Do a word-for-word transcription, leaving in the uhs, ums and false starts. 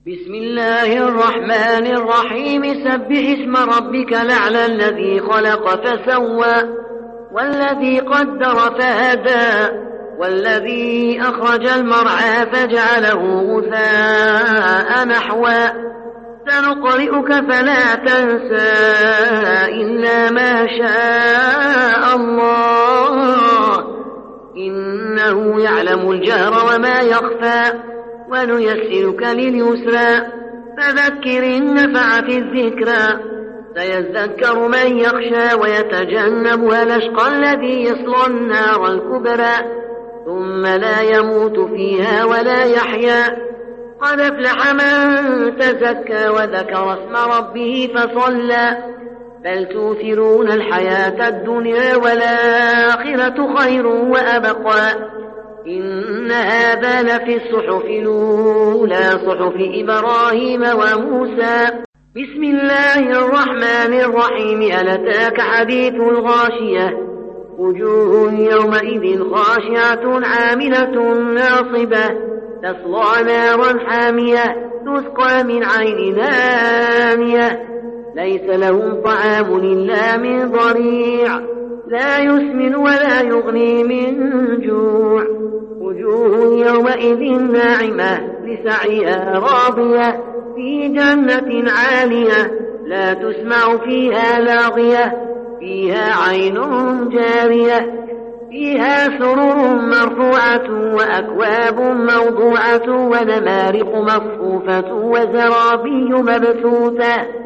بسم الله الرحمن الرحيم سبح اسم ربك الأعلى الذي خلق فسوى والذي قدر فهدى والذي أخرج المرعى فجعله غثاء نحوا سنقرئك فلا تنسى إلا ما شاء الله إنه يعلم الجهر وما يخفى ونيسرك لليسرى فذكر إن نفعت الذكرى سيذكر من يخشى ويتجنبها الأشقى الذي يصلى النار الكبرى ثم لا يموت فيها ولا يحيا قد أفلح من تزكى وذكر اسم ربه فصلى بل توثرون الحياة الدنيا والآخرة خير وأبقى إن هذا لفي الصحف الأولى صحف إبراهيم وموسى بسم الله الرحمن الرحيم هل أتاك حديث الغاشية وجوه يومئذ خاشعة عاملة ناصبة تصلى نارا حامية تسقى من عين آنية ليس لهم طعام إلا من ضريع لا يسمن ولا يغني من جوع وجوه يومئذ ناعمة لسعيها راضية في جنة عالية لا تسمع فيها لاغية فيها عين جارية فيها سرر مرفوعة وأكواب موضوعة ونمارق مصفوفة وزرابي مبثوثة